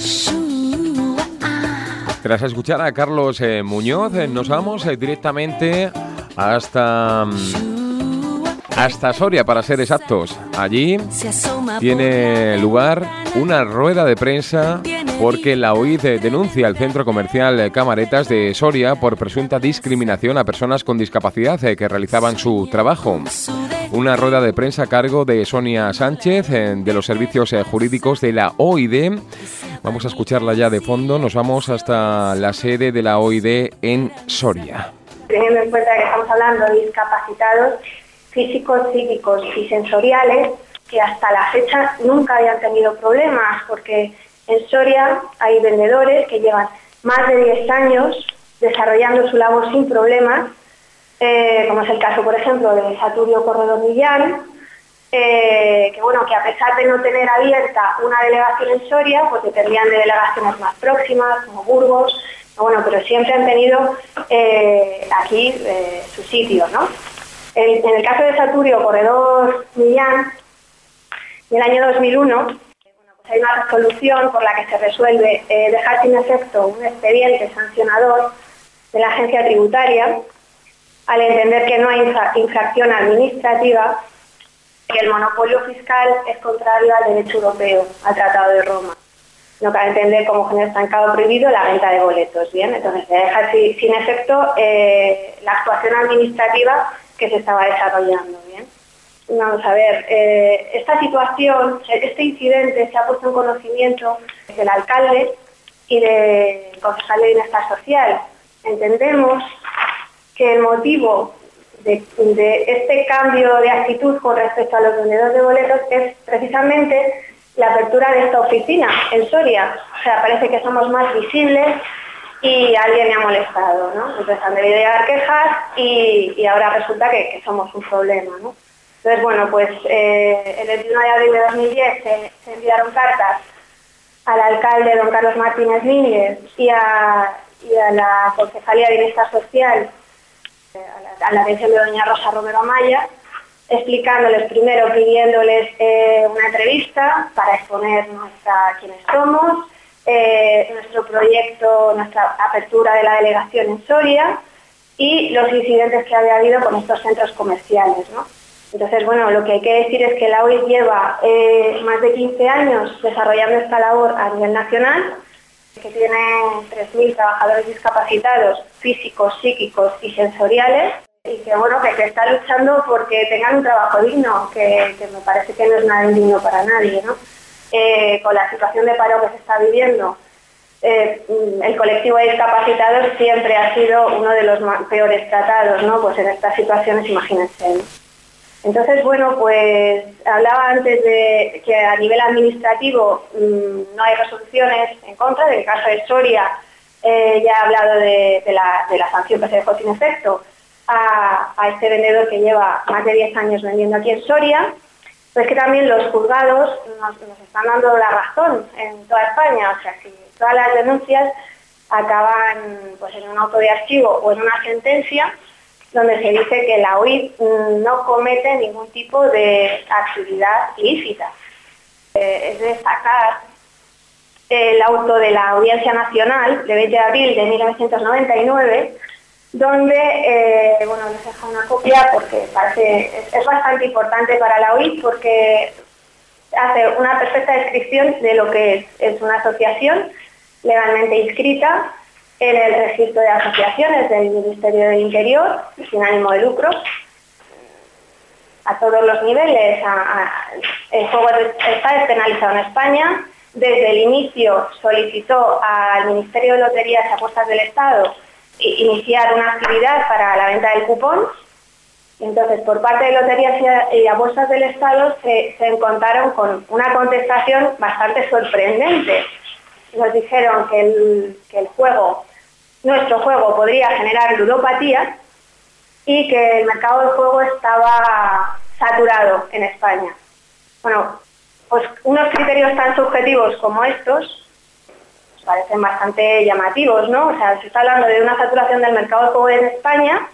Tras escuchar a Carlos Muñoz, nos vamos directamente hasta Soria, para ser exactos. Allí tiene lugar una rueda de prensa porque la OID denuncia al centro comercial Camaretas de Soria por presunta discriminación a personas con discapacidad que realizaban su trabajo. Una rueda de prensa a cargo de Sonia Sánchez, de los servicios jurídicos de la OID. Vamos a escucharla ya de fondo. Nos vamos hasta la sede de la OID en Soria. Teniendo en cuenta que estamos hablando de discapacitados físicos, psíquicos y sensoriales, que hasta la fecha nunca habían tenido problemas, porque en Soria hay vendedores que llevan más de 10 años desarrollando su labor sin problemas, como es el caso, por ejemplo, de Saturio Corredor Millán, que a pesar de no tener abierta una delegación en Soria, porque tendrían de delegaciones más próximas, como Burgos, pero siempre han tenido aquí su sitio, ¿no? En el caso de Saturio Corredor Millán, en el año 2001, hay una resolución por la que se resuelve dejar sin efecto un expediente sancionador de la agencia tributaria, al entender que no hay infracción administrativa, que el monopolio fiscal es contrario al derecho europeo, al Tratado de Roma. No cabe entender como género estancado prohibido la venta de boletos, ¿bien? Entonces se deja sin efecto la actuación administrativa que se estaba desarrollando, ¿bien? Vamos a ver, esta situación, este incidente se ha puesto en conocimiento del alcalde y del concejal de Bienestar Social. Entendemos que el motivo de este cambio de actitud con respecto a los vendedores de boletos es precisamente la apertura de esta oficina en Soria. O sea, parece que somos más visibles y alguien me ha molestado, ¿no? Entonces han debido llegar quejas y ahora resulta que somos un problema, ¿no? Entonces, el 21 de abril de 2010 se enviaron cartas al alcalde don Carlos Martínez Mínguez y a la Concejalía de Bienestar Social, a la atención de doña Rosa Romero Amaya, explicándoles primero, pidiéndoles una entrevista para exponer quiénes somos, nuestro proyecto, nuestra apertura de la delegación en Soria y los incidentes que había habido con estos centros comerciales, ¿no? Entonces, lo que hay que decir es que la OID lleva más de 15 años desarrollando esta labor a nivel nacional, que tiene 3.000 trabajadores discapacitados físicos, psíquicos y sensoriales, y que está luchando porque tengan un trabajo digno, que me parece que no es nada indigno para nadie, ¿no? Con la situación de paro que se está viviendo, el colectivo de discapacitados siempre ha sido uno de los peores tratados, ¿no? Pues en estas situaciones, imagínense, ¿no? Entonces, hablaba antes de que a nivel administrativo no hay resoluciones en contra. Del caso de Soria, ya he hablado de la sanción que se dejó sin efecto a este vendedor que lleva más de 10 años vendiendo aquí en Soria. Pues que también los juzgados nos están dando la razón en toda España. O sea, si todas las denuncias acaban en un auto de archivo o en una sentencia, donde se dice que la OID no comete ningún tipo de actividad ilícita. Es de destacar el auto de la Audiencia Nacional de 20 de abril de 1999, donde, les dejo una copia porque es bastante importante para la OID porque hace una perfecta descripción de lo que es una asociación legalmente inscrita en el registro de asociaciones del Ministerio del Interior, sin ánimo de lucro, a todos los niveles. El juego está despenalizado en España. Desde el inicio solicitó al Ministerio de Loterías y Apuestas del Estado iniciar una actividad para la venta del cupón. Entonces, por parte de Loterías y Apuestas del Estado se encontraron con una contestación bastante sorprendente. Nos dijeron que el juego, nuestro juego, podría generar ludopatía y que el mercado del juego estaba saturado en España. Pues unos criterios tan subjetivos como estos parecen bastante llamativos, ¿no? O sea, se está hablando de una saturación del mercado del juego en España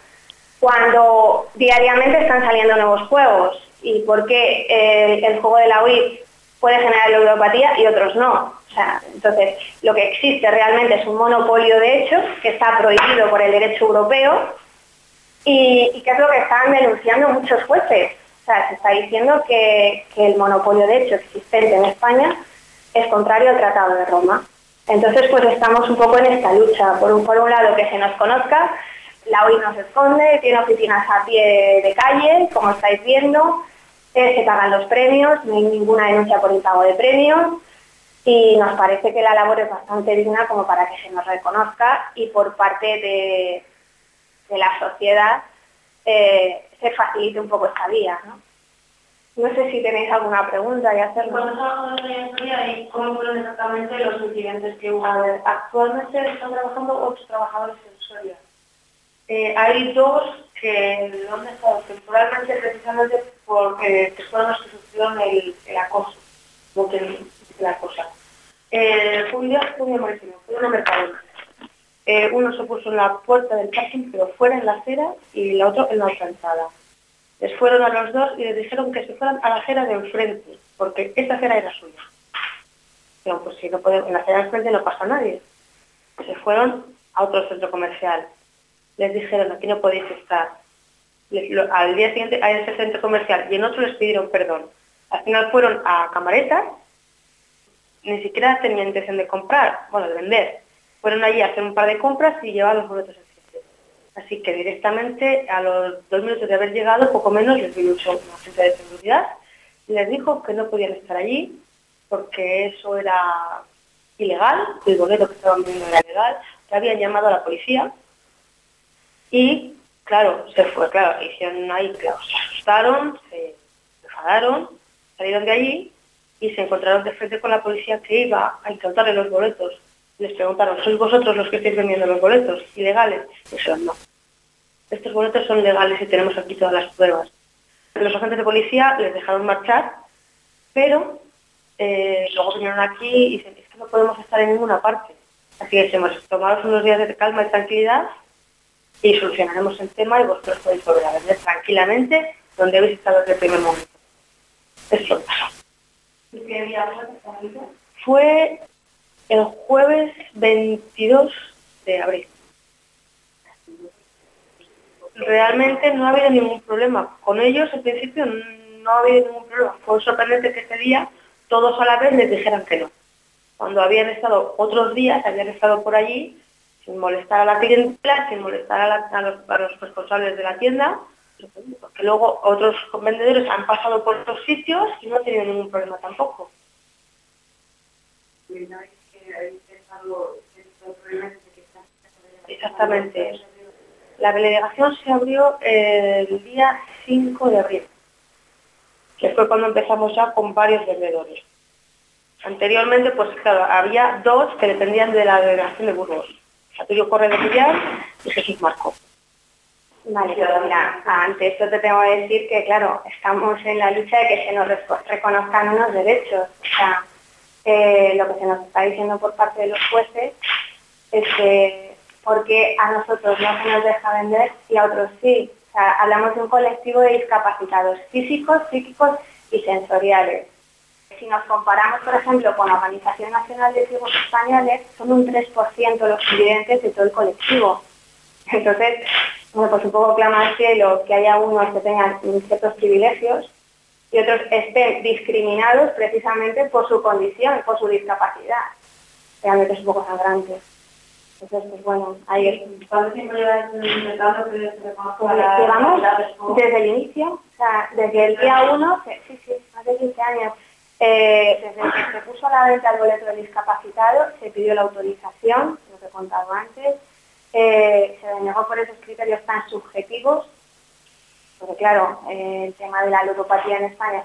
cuando diariamente están saliendo nuevos juegos. ¿Y por qué el juego de la OID puede generar ludopatía y otros no. O sea, entonces, lo que existe realmente es un monopolio de hechos que está prohibido por el derecho europeo y que es lo que están denunciando muchos jueces. O sea, se está diciendo que el monopolio de hechos existente en España es contrario al Tratado de Roma. Entonces, pues estamos un poco en esta lucha. Por un lado, que se nos conozca. La OI no se esconde, tiene oficinas a pie de calle, como estáis viendo, se pagan los premios, no hay ninguna denuncia por impago de premios y nos parece que la labor es bastante digna como para que se nos reconozca y por parte de la sociedad se facilite un poco esta vía, ¿no? No sé si tenéis alguna pregunta y hacerlo. Cuando estamos en la historia y cómo fueron exactamente los incidentes que hubo. A ver, actualmente están trabajando 8 trabajadores en Soria. Hay 2 que no han dejado temporalmente precisamente porque fueron los que sufrieron el acoso, como que la cosa. Fue un día malísimo, fue una mercadona. Uno se puso en la puerta del parking, pero fuera en la acera, y el otro en la otra entrada. Les fueron a los 2 y les dijeron que se fueran a la acera de enfrente, porque esa acera era suya. Pero pues si no podemos, en la acera de enfrente no pasa nadie. Se fueron a otro centro comercial. Les dijeron, aquí no podéis estar. Al día siguiente a ese centro comercial y en otro les pidieron perdón. Al final fueron a Camaretas, ni siquiera tenían intención de comprar, bueno, de vender. Fueron allí a hacer un par de compras y llevaban los boletos en sitio. Así que directamente a los 2 minutos de haber llegado, poco menos, les vino un agente de seguridad y les dijo que no podían estar allí porque eso era ilegal, el boleto que estaban vendiendo era legal, que habían llamado a la policía. Y, claro, se fue, claro, hicieron ahí, claro, se asustaron, se enfadaron, salieron de allí y se encontraron de frente con la policía que iba a incautarle los boletos. Les preguntaron, ¿sois vosotros los que estáis vendiendo los boletos ilegales? Y dijeron, no. Estos boletos son legales y tenemos aquí todas las pruebas. Los agentes de policía les dejaron marchar, pero luego vinieron aquí y dicen, es que no podemos estar en ninguna parte. Así que hemos tomado unos días de calma y tranquilidad y solucionaremos el tema y vosotros podéis volver a vender tranquilamente donde habéis estado desde el primer momento. Eso es lo que pasó. ¿Y qué día fue? Fue el jueves 22 de abril. Realmente no ha habido ningún problema. Con ellos, en principio, no ha habido ningún problema. Fue sorprendente que ese día todos a la vez les dijeran que no. Cuando habían estado otros días, habían estado por allí sin molestar a la clientela, sin molestar a los responsables de la tienda, porque luego otros vendedores han pasado por otros sitios y no han tenido ningún problema tampoco. Exactamente. La delegación se abrió el día 5 de abril, que fue cuando empezamos ya con varios vendedores. Anteriormente, pues claro, había 2 que dependían de la delegación de Burgos. Arturo Corre de Villar y Jesús Marco. Vale, pero mira, ante esto te tengo que decir que, claro, estamos en la lucha de que se nos reconozcan unos derechos. O sea, lo que se nos está diciendo por parte de los jueces es que porque a nosotros no se nos deja vender y a otros sí. O sea, hablamos de un colectivo de discapacitados físicos, psíquicos y sensoriales. Si nos comparamos, por ejemplo, con la Organización Nacional de Ciegos Españoles, son un 3% los clientes de todo el colectivo. Entonces, bueno, pues un poco clama al cielo que haya unos que tengan ciertos privilegios y otros estén discriminados precisamente por su condición, por su discapacidad. Realmente es un poco sangrante. Entonces, pues bueno, ahí es. ¿Cuánto tiempo lleváis intentando que se reconozca Llevamos desde el inicio, o sea, desde el día 1, sí, más de 15 años. Desde que se puso a la venta el boleto de discapacitado, se pidió la autorización, lo que he contado antes, se denegó por esos criterios tan subjetivos, porque claro, el tema de la ludopatía en España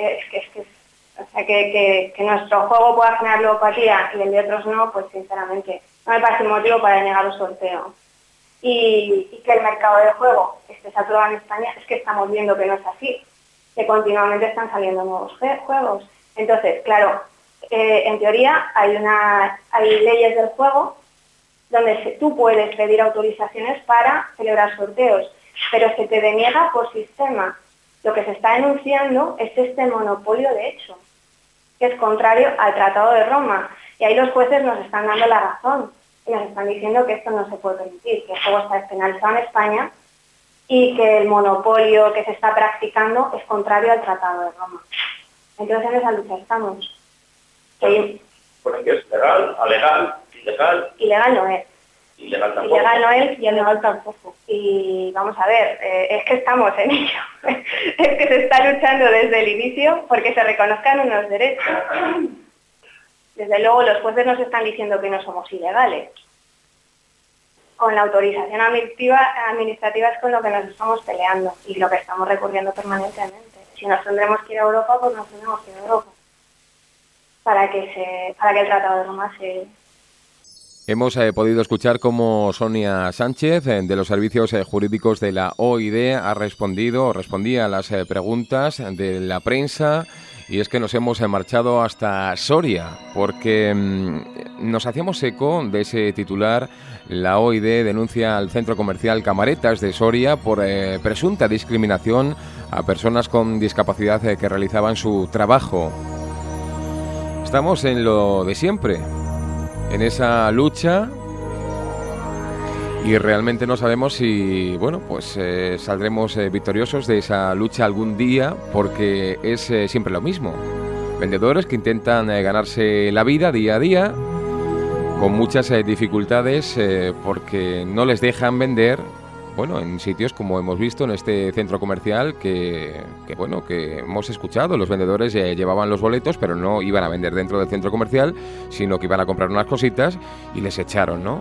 que nuestro juego pueda generar ludopatía y el de otros no, pues sinceramente no me parece un motivo para denegar un sorteo. Y que el mercado del juego esté saturado en España, es que estamos viendo que no es así, que continuamente están saliendo nuevos juegos. Entonces, claro, en teoría hay leyes del juego donde tú puedes pedir autorizaciones para celebrar sorteos, pero se te deniega por sistema. Lo que se está denunciando es este monopolio de hecho. que es contrario al Tratado de Roma. Y ahí los jueces nos están dando la razón y nos están diciendo que esto no se puede permitir, que el juego está despenalizado en España y que el monopolio que se está practicando es contrario al Tratado de Roma. Entonces en esa lucha estamos. Porque es legal, alegal, ilegal. Ilegal no es. Ilegal tampoco. Ilegal no es y ilegal tampoco. Y vamos a ver, es que estamos en ello. Es que se está luchando desde el inicio porque se reconozcan unos derechos. Desde luego los jueces nos están diciendo que no somos ilegales. Con la autorización administrativa es con lo que nos estamos peleando y lo que estamos recurriendo permanentemente. Si nos tendremos que ir a Europa, pues nos tendremos que ir a Europa. Para que el Tratado de Roma se... Hemos podido escuchar cómo Sonia Sánchez, de los servicios jurídicos de la OID, respondía a las preguntas de la prensa, y es que nos hemos marchado hasta Soria, porque nos hacíamos eco de ese titular. La OID denuncia al centro comercial Camaretas de Soria por presunta discriminación a personas con discapacidad que realizaban su trabajo. Estamos en lo de siempre, en esa lucha, y realmente no sabemos si, saldremos victoriosos de esa lucha algún día, porque es siempre lo mismo. Vendedores que intentan ganarse la vida día a día, con muchas dificultades, porque no les dejan vender, en sitios como hemos visto en este centro comercial que hemos escuchado. Los vendedores llevaban los boletos, pero no iban a vender dentro del centro comercial, sino que iban a comprar unas cositas y les echaron, ¿no?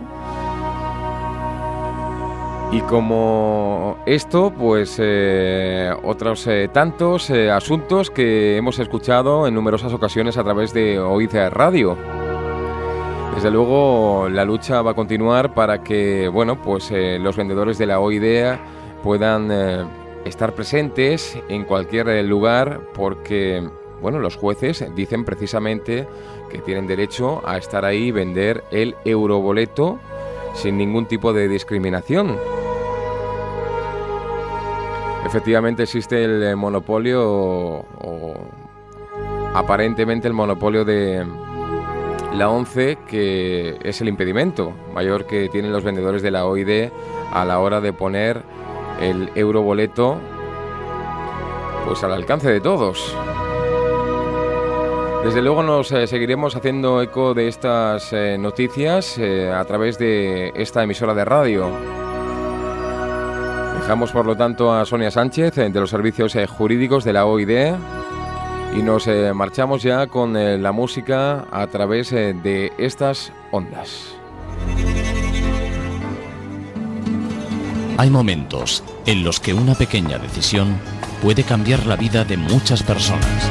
Y como esto, otros tantos asuntos que hemos escuchado en numerosas ocasiones a través de OID Radio. Desde luego la lucha va a continuar para que los vendedores de la OID puedan estar presentes en cualquier lugar, porque los jueces dicen precisamente que tienen derecho a estar ahí y vender el euroboleto sin ningún tipo de discriminación. Efectivamente existe el monopolio, o aparentemente el monopolio de la ONCE, que es el impedimento mayor que tienen los vendedores de la OID a la hora de poner el euroboleto al alcance de todos. Desde luego nos seguiremos haciendo eco de estas noticias a través de esta emisora de radio. Dejamos por lo tanto a Sonia Sánchez de los servicios jurídicos de la OID. Y nos marchamos ya con la música a través de estas ondas. Hay momentos en los que una pequeña decisión puede cambiar la vida de muchas personas.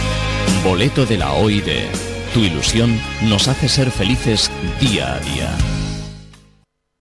Boleto de la OID. Tu ilusión nos hace ser felices día a día.